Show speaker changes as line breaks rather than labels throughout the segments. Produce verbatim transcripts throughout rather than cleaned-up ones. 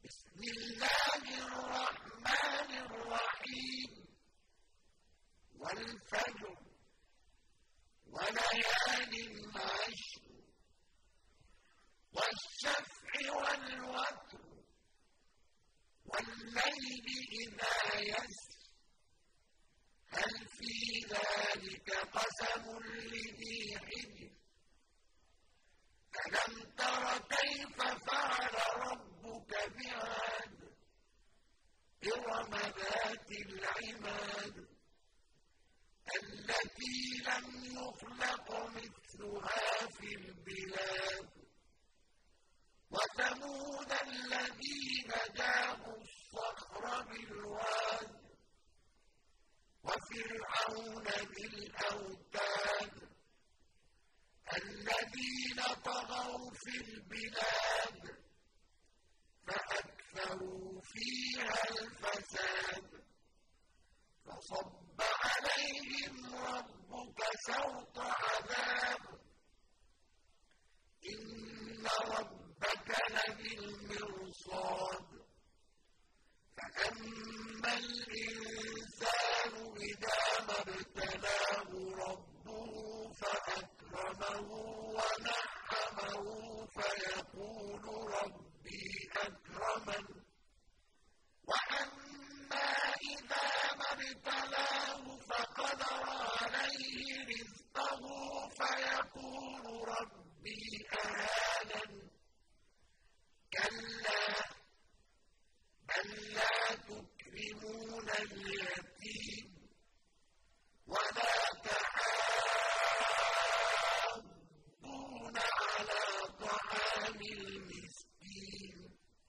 بسم الله الرحمن الرحيم والفجر وليال عشر والشفع والوتر والليل إذا يسر هل في ذلك قسم لذي حجر ألم تر كيف فعل ربك بعاد إرم ذات العماد التي لم يخلق مثلها في البلاد وثمود الذين جابوا الصخر بالواد وفرعون بالأوتاد الذين طغوا في البلاد فأكثروا فيها الفساد فصب عليهم ربك سوط عذاب إن ربك لبالمرصاد فأما الإنسان إذا ما ابتلاه ربه فأكرمه ونعمه فيقول ربي أكرمن وأما إذا ما ابتلاه فقدر عليه رزقه فيقول ربي أهانن كلا بل لا تكرمون اليتيم ولا تحاضون على طعام المسكين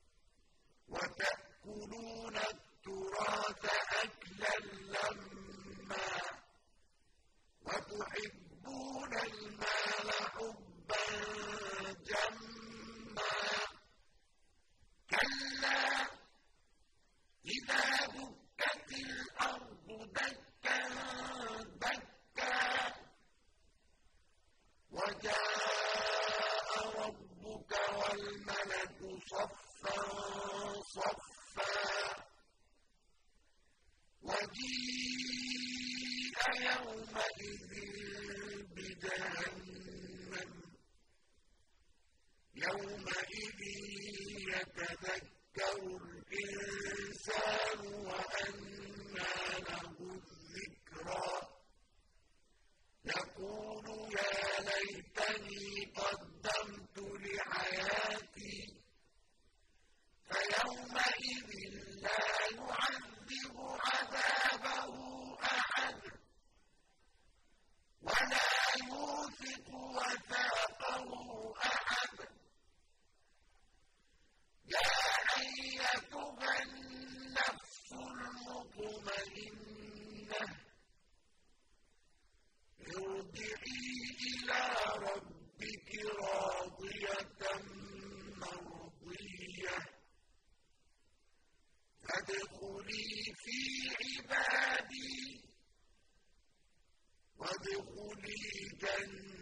وتأكلون التراث أكلا لما وتحبون المال حبا جما كلا إذا دكت الأرض دكا دكا وجاء ربك والملك صفا صفا وجيء يومئذ بجهنم يومئذ يتذكر الإنسان وأنى له الذكرى يقول يا ليتني قدمت لحياتي فيومئذ لا يعذب عذابه أحد ولا يوثق وثاقه أحد يا أيتها النفس المطمئنة ارجعي إلى ربك راضية مرضية فادخلي في عبادي وادخلي جنتي